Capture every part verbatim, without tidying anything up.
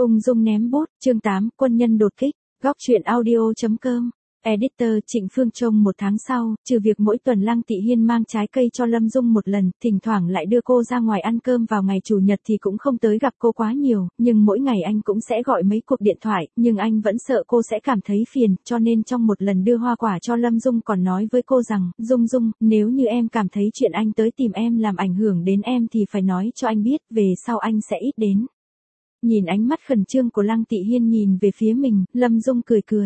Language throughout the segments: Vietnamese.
Ung dung ném bút, chương tám, quân nhân đột kích, góc truyện audio.com. Editor Trịnh Phương Trông một tháng sau, trừ việc mỗi tuần Lăng Tị Hiên mang trái cây cho Lâm Dung một lần, thỉnh thoảng lại đưa cô ra ngoài ăn cơm vào ngày chủ nhật thì cũng không tới gặp cô quá nhiều, nhưng mỗi ngày anh cũng sẽ gọi mấy cuộc điện thoại, nhưng anh vẫn sợ cô sẽ cảm thấy phiền, cho nên trong một lần đưa hoa quả cho Lâm Dung còn nói với cô rằng, Dung Dung, nếu như em cảm thấy chuyện anh tới tìm em làm ảnh hưởng đến em thì phải nói cho anh biết, về sau anh sẽ ít đến. Nhìn ánh mắt khẩn trương của Lăng Tị Hiên nhìn về phía mình, Lâm Dung cười cười.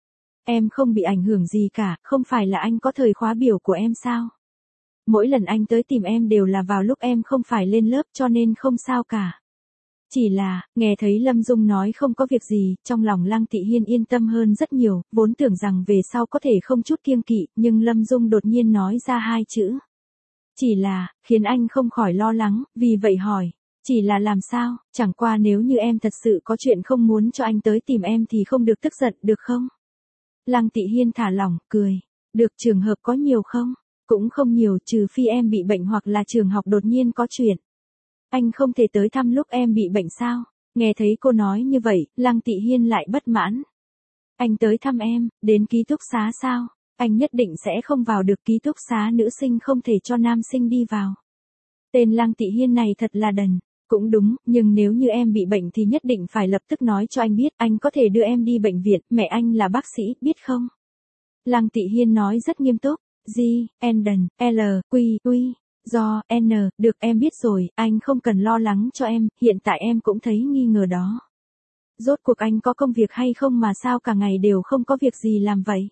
Em không bị ảnh hưởng gì cả, không phải là anh có thời khóa biểu của em sao? Mỗi lần anh tới tìm em đều là vào lúc em không phải lên lớp cho nên không sao cả. Chỉ là, nghe thấy Lâm Dung nói không có việc gì, trong lòng Lăng Tị Hiên yên tâm hơn rất nhiều, vốn tưởng rằng về sau có thể không chút kiêng kỵ, nhưng Lâm Dung đột nhiên nói ra hai chữ. Chỉ là, khiến anh không khỏi lo lắng, vì vậy hỏi. Chỉ là làm sao, chẳng qua nếu như em thật sự có chuyện không muốn cho anh tới tìm em thì không được tức giận, được không? Lăng Tị Hiên thả lỏng, cười. Được, trường hợp có nhiều không? Cũng không nhiều, trừ phi em bị bệnh hoặc là trường học đột nhiên có chuyện. Anh không thể tới thăm lúc em bị bệnh sao? Nghe thấy cô nói như vậy, Lăng Tị Hiên lại bất mãn. Anh tới thăm em, đến ký túc xá sao? Anh nhất định sẽ không vào được, ký túc xá nữ sinh không thể cho nam sinh đi vào. Tên Lăng Tị Hiên này thật là đần. Cũng đúng, nhưng nếu như em bị bệnh thì nhất định phải lập tức nói cho anh biết, anh có thể đưa em đi bệnh viện, mẹ anh là bác sĩ, biết không? Lăng Tị Hiên nói rất nghiêm túc, G, Enden, L, Q, U, do, N, được em biết rồi, anh không cần lo lắng cho em, hiện tại em cũng thấy nghi ngờ đó. Rốt cuộc anh có công việc hay không mà sao cả ngày đều không có việc gì làm vậy?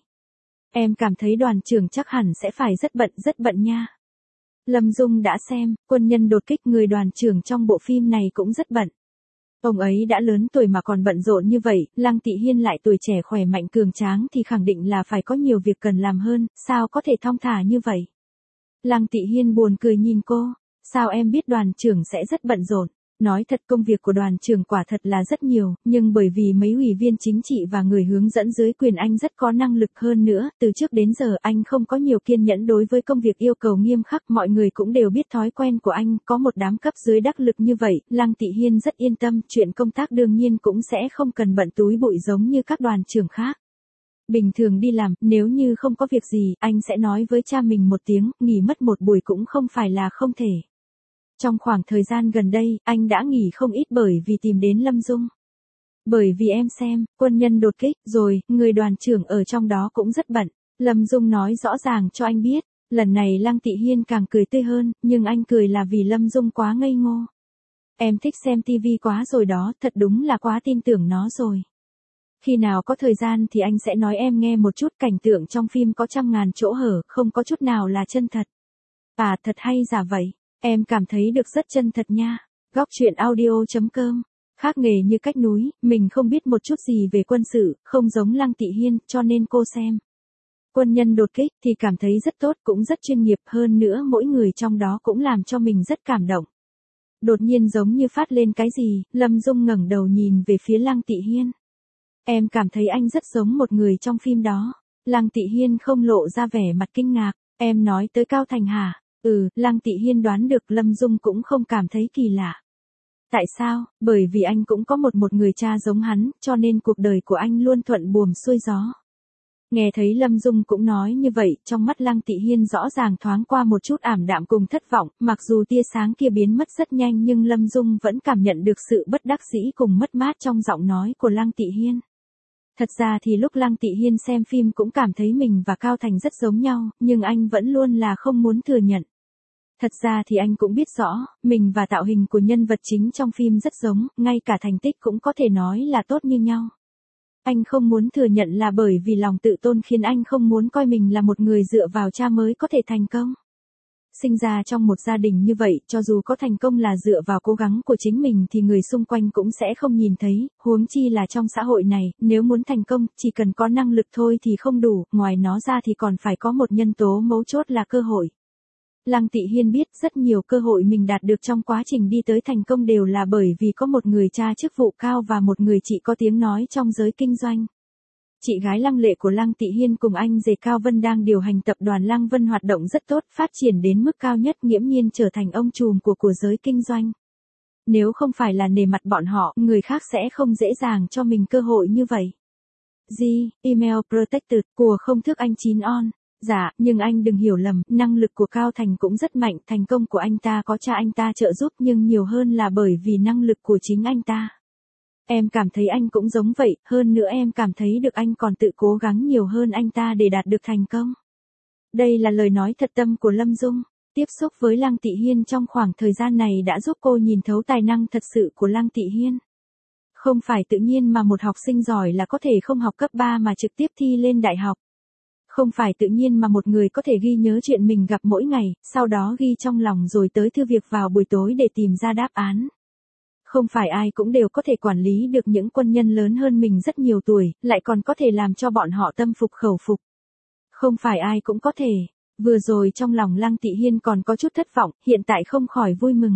Em cảm thấy đoàn trưởng chắc hẳn sẽ phải rất bận rất bận nha. Lâm Dung đã xem, quân nhân đột kích, người đoàn trưởng trong bộ phim này cũng rất bận. Ông ấy đã lớn tuổi mà còn bận rộn như vậy, Lăng Tị Hiên lại tuổi trẻ khỏe mạnh cường tráng thì khẳng định là phải có nhiều việc cần làm hơn, sao có thể thong thả như vậy? Lăng Tị Hiên buồn cười nhìn cô, sao em biết đoàn trưởng sẽ rất bận rộn? Nói thật, công việc của đoàn trưởng quả thật là rất nhiều, nhưng bởi vì mấy ủy viên chính trị và người hướng dẫn dưới quyền anh rất có năng lực hơn nữa, từ trước đến giờ anh không có nhiều kiên nhẫn đối với công việc yêu cầu nghiêm khắc, mọi người cũng đều biết thói quen của anh, có một đám cấp dưới đắc lực như vậy, Lăng Tị Hiên rất yên tâm, chuyện công tác đương nhiên cũng sẽ không cần bận túi bụi giống như các đoàn trưởng khác. Bình thường đi làm, nếu như không có việc gì, anh sẽ nói với cha mình một tiếng, nghỉ mất một buổi cũng không phải là không thể. Trong khoảng thời gian gần đây, anh đã nghỉ không ít bởi vì tìm đến Lâm Dung. Bởi vì em xem, quân nhân đột kích, rồi, người đoàn trưởng ở trong đó cũng rất bận. Lâm Dung nói rõ ràng cho anh biết. Lần này Lăng Tị Hiên càng cười tươi hơn, nhưng anh cười là vì Lâm Dung quá ngây ngô. Em thích xem tivi quá rồi đó, thật đúng là quá tin tưởng nó rồi. Khi nào có thời gian thì anh sẽ nói em nghe một chút, cảnh tượng trong phim có trăm ngàn chỗ hở, không có chút nào là chân thật. À, thật hay giả vậy. Em cảm thấy được rất chân thật nha. Góc truyện audio.com. Khác nghề như cách núi, mình không biết một chút gì về quân sự, không giống Lăng Tị Hiên, cho nên cô xem quân nhân đột kích thì cảm thấy rất tốt, cũng rất chuyên nghiệp, hơn nữa mỗi người trong đó cũng làm cho mình rất cảm động. Đột nhiên giống như phát lên cái gì, Lâm Dung ngẩng đầu nhìn về phía Lăng Tị Hiên. Em cảm thấy anh rất giống một người trong phim đó. Lăng Tị Hiên không lộ ra vẻ mặt kinh ngạc. Em nói tới Cao Thành hả? Ừ, Lăng Tị Hiên đoán được, Lâm Dung cũng không cảm thấy kỳ lạ. Tại sao? Bởi vì anh cũng có một một người cha giống hắn, cho nên cuộc đời của anh luôn thuận buồm xuôi gió. Nghe thấy Lâm Dung cũng nói như vậy, trong mắt Lăng Tị Hiên rõ ràng thoáng qua một chút ảm đạm cùng thất vọng, mặc dù tia sáng kia biến mất rất nhanh nhưng Lâm Dung vẫn cảm nhận được sự bất đắc dĩ cùng mất mát trong giọng nói của Lăng Tị Hiên. Thật ra thì lúc Lăng Tị Hiên xem phim cũng cảm thấy mình và Cao Thành rất giống nhau, nhưng anh vẫn luôn là không muốn thừa nhận. Thật ra thì anh cũng biết rõ, mình và tạo hình của nhân vật chính trong phim rất giống, ngay cả thành tích cũng có thể nói là tốt như nhau. Anh không muốn thừa nhận là bởi vì lòng tự tôn khiến anh không muốn coi mình là một người dựa vào cha mới có thể thành công. Sinh ra trong một gia đình như vậy, cho dù có thành công là dựa vào cố gắng của chính mình thì người xung quanh cũng sẽ không nhìn thấy, huống chi là trong xã hội này, nếu muốn thành công, chỉ cần có năng lực thôi thì không đủ, ngoài nó ra thì còn phải có một nhân tố mấu chốt là cơ hội. Lăng Tị Hiên biết rất nhiều cơ hội mình đạt được trong quá trình đi tới thành công đều là bởi vì có một người cha chức vụ cao và một người chị có tiếng nói trong giới kinh doanh. Chị gái Lăng Lệ của Lăng Tị Hiên cùng anh rể Cao Vân đang điều hành tập đoàn Lăng Vân hoạt động rất tốt, phát triển đến mức cao nhất, nghiễm nhiên trở thành ông trùm của của giới kinh doanh. Nếu không phải là nể mặt bọn họ, người khác sẽ không dễ dàng cho mình cơ hội như vậy. G, email protected, của không thức anh chín on. Dạ, nhưng anh đừng hiểu lầm, năng lực của Cao Thành cũng rất mạnh, thành công của anh ta có cha anh ta trợ giúp nhưng nhiều hơn là bởi vì năng lực của chính anh ta. Em cảm thấy anh cũng giống vậy, hơn nữa em cảm thấy được anh còn tự cố gắng nhiều hơn anh ta để đạt được thành công. Đây là lời nói thật tâm của Lâm Dung. Tiếp xúc với Lăng Tị Hiên trong khoảng thời gian này đã giúp cô nhìn thấu tài năng thật sự của Lăng Tị Hiên. Không phải tự nhiên mà một học sinh giỏi là có thể không học cấp ba mà trực tiếp thi lên đại học. Không phải tự nhiên mà một người có thể ghi nhớ chuyện mình gặp mỗi ngày, sau đó ghi trong lòng rồi tới thư việc vào buổi tối để tìm ra đáp án. Không phải ai cũng đều có thể quản lý được những quân nhân lớn hơn mình rất nhiều tuổi, lại còn có thể làm cho bọn họ tâm phục khẩu phục. Không phải ai cũng có thể. Vừa rồi trong lòng Lăng Tị Hiên còn có chút thất vọng, hiện tại không khỏi vui mừng.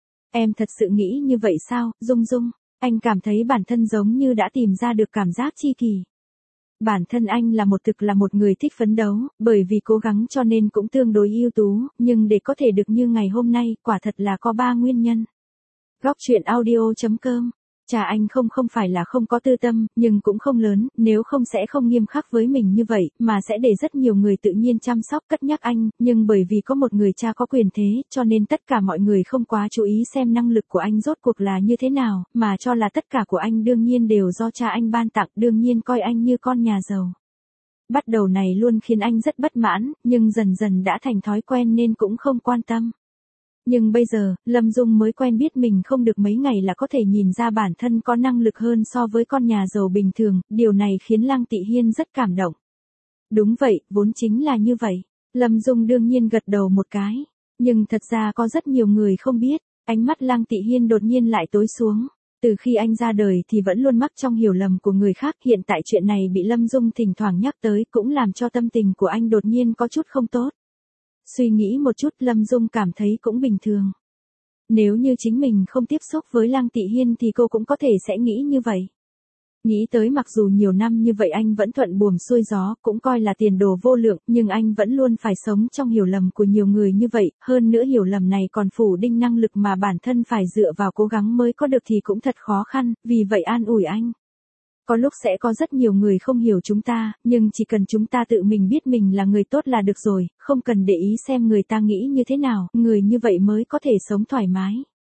Em thật sự nghĩ như vậy sao, Dung Dung? Anh cảm thấy bản thân giống như đã tìm ra được cảm giác chi kỳ. Bản thân anh là một thực là một người thích phấn đấu, bởi vì cố gắng cho nên cũng tương đối ưu tú, nhưng để có thể được như ngày hôm nay, quả thật là có ba nguyên nhân. Góc truyện audio chấm com. Cha anh không không phải là không có tư tâm, nhưng cũng không lớn, nếu không sẽ không nghiêm khắc với mình như vậy, mà sẽ để rất nhiều người tự nhiên chăm sóc cất nhắc anh, nhưng bởi vì có một người cha có quyền thế, cho nên tất cả mọi người không quá chú ý xem năng lực của anh rốt cuộc là như thế nào, mà cho là tất cả của anh đương nhiên đều do cha anh ban tặng, đương nhiên coi anh như con nhà giàu. Bắt đầu này luôn khiến anh rất bất mãn, nhưng dần dần đã thành thói quen nên cũng không quan tâm. Nhưng bây giờ, Lâm Dung mới quen biết mình không được mấy ngày là có thể nhìn ra bản thân có năng lực hơn so với con nhà giàu bình thường, điều này khiến Lăng Tị Hiên rất cảm động. Đúng vậy, vốn chính là như vậy. Lâm Dung đương nhiên gật đầu một cái. Nhưng thật ra có rất nhiều người không biết, ánh mắt Lăng Tị Hiên đột nhiên lại tối xuống. Từ khi anh ra đời thì vẫn luôn mắc trong hiểu lầm của người khác, hiện tại chuyện này bị Lâm Dung thỉnh thoảng nhắc tới cũng làm cho tâm tình của anh đột nhiên có chút không tốt. Suy nghĩ một chút Lâm Dung cảm thấy cũng bình thường. Nếu như chính mình không tiếp xúc với Lăng Tị Hiên thì cô cũng có thể sẽ nghĩ như vậy. Nghĩ tới mặc dù nhiều năm như vậy anh vẫn thuận buồm xuôi gió, cũng coi là tiền đồ vô lượng, nhưng anh vẫn luôn phải sống trong hiểu lầm của nhiều người như vậy, hơn nữa hiểu lầm này còn phủ đinh năng lực mà bản thân phải dựa vào cố gắng mới có được thì cũng thật khó khăn, vì vậy an ủi anh. Có lúc sẽ có rất nhiều người không hiểu chúng ta, nhưng chỉ cần chúng ta tự mình biết mình là người tốt là được rồi, không cần để ý xem người ta nghĩ như thế nào, người như vậy mới có thể sống thoải mái.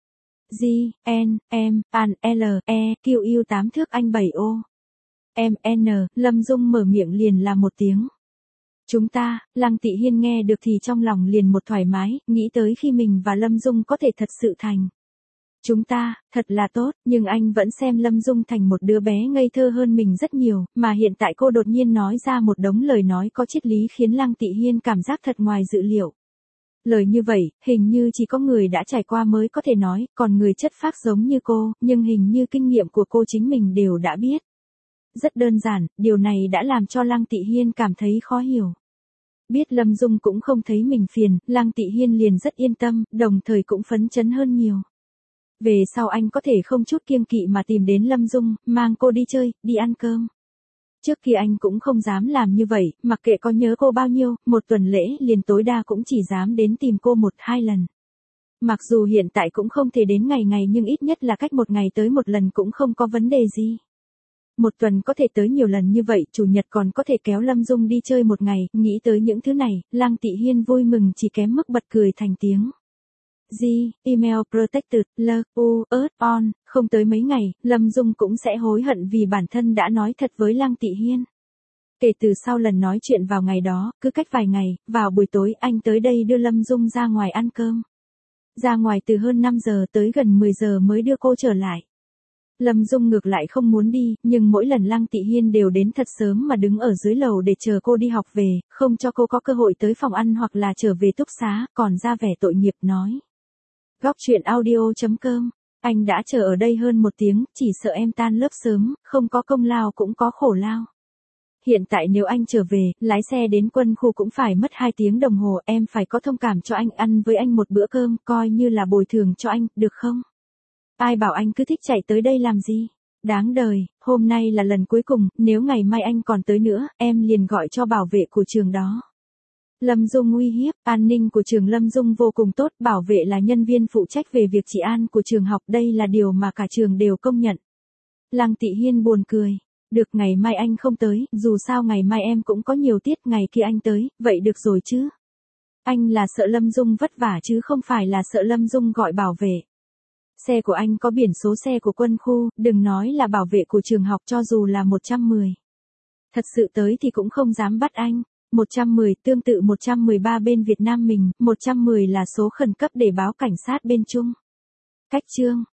G, N, M, An, L, E, Q, U tám thước anh bảy ô. M, N, Lâm Dung mở miệng liền là một tiếng. Chúng ta, Lăng Tị Hiên nghe được thì trong lòng liền một thoải mái, nghĩ tới khi mình và Lâm Dung có thể thật sự thành. Chúng ta, thật là tốt, nhưng anh vẫn xem Lâm Dung thành một đứa bé ngây thơ hơn mình rất nhiều, mà hiện tại cô đột nhiên nói ra một đống lời nói có triết lý khiến Lăng Tị Hiên cảm giác thật ngoài dự liệu. Lời như vậy, hình như chỉ có người đã trải qua mới có thể nói, còn người chất phác giống như cô, nhưng hình như kinh nghiệm của cô chính mình đều đã biết. Rất đơn giản, điều này đã làm cho Lăng Tị Hiên cảm thấy khó hiểu. Biết Lâm Dung cũng không thấy mình phiền, Lăng Tị Hiên liền rất yên tâm, đồng thời cũng phấn chấn hơn nhiều. Về sau anh có thể không chút kiêng kỵ mà tìm đến Lâm Dung, mang cô đi chơi, đi ăn cơm. Trước kia anh cũng không dám làm như vậy, mặc kệ có nhớ cô bao nhiêu, một tuần lễ liền tối đa cũng chỉ dám đến tìm cô một hai lần. Mặc dù hiện tại cũng không thể đến ngày ngày nhưng ít nhất là cách một ngày tới một lần cũng không có vấn đề gì. Một tuần có thể tới nhiều lần như vậy, chủ nhật còn có thể kéo Lâm Dung đi chơi một ngày, nghĩ tới những thứ này, Lăng Tị Hiên vui mừng chỉ kém mức bật cười thành tiếng. G, email protected, L, U, earth on, không tới mấy ngày, Lâm Dung cũng sẽ hối hận vì bản thân đã nói thật với Lăng Tị Hiên. Kể từ sau lần nói chuyện vào ngày đó, cứ cách vài ngày, vào buổi tối anh tới đây đưa Lâm Dung ra ngoài ăn cơm. Ra ngoài từ hơn năm giờ tới gần mười giờ mới đưa cô trở lại. Lâm Dung ngược lại không muốn đi, nhưng mỗi lần Lăng Tị Hiên đều đến thật sớm mà đứng ở dưới lầu để chờ cô đi học về, không cho cô có cơ hội tới phòng ăn hoặc là trở về túc xá, còn ra vẻ tội nghiệp nói. Góc truyện audio chấm com, anh đã chờ ở đây hơn một tiếng, chỉ sợ em tan lớp sớm, không có công lao cũng có khổ lao. Hiện tại nếu anh trở về, lái xe đến quân khu cũng phải mất hai tiếng đồng hồ, em phải có thông cảm cho anh, ăn với anh một bữa cơm, coi như là bồi thường cho anh, được không? Ai bảo anh cứ thích chạy tới đây làm gì? Đáng đời, hôm nay là lần cuối cùng, nếu ngày mai anh còn tới nữa, em liền gọi cho bảo vệ của trường đó. Lâm Dung uy hiếp, an ninh của trường Lâm Dung vô cùng tốt, bảo vệ là nhân viên phụ trách về việc trị an của trường học, đây là điều mà cả trường đều công nhận. Lăng Tị Hiên buồn cười, được ngày mai anh không tới, dù sao ngày mai em cũng có nhiều tiết, ngày kia anh tới, vậy được rồi chứ. Anh là sợ Lâm Dung vất vả chứ không phải là sợ Lâm Dung gọi bảo vệ. Xe của anh có biển số xe của quân khu, đừng nói là bảo vệ của trường học, cho dù là một trăm mười. Thật sự tới thì cũng không dám bắt anh. một trăm mười tương tự một trăm mười ba bên Việt Nam mình, một trăm mười là số khẩn cấp để báo cảnh sát bên Trung. Cách chương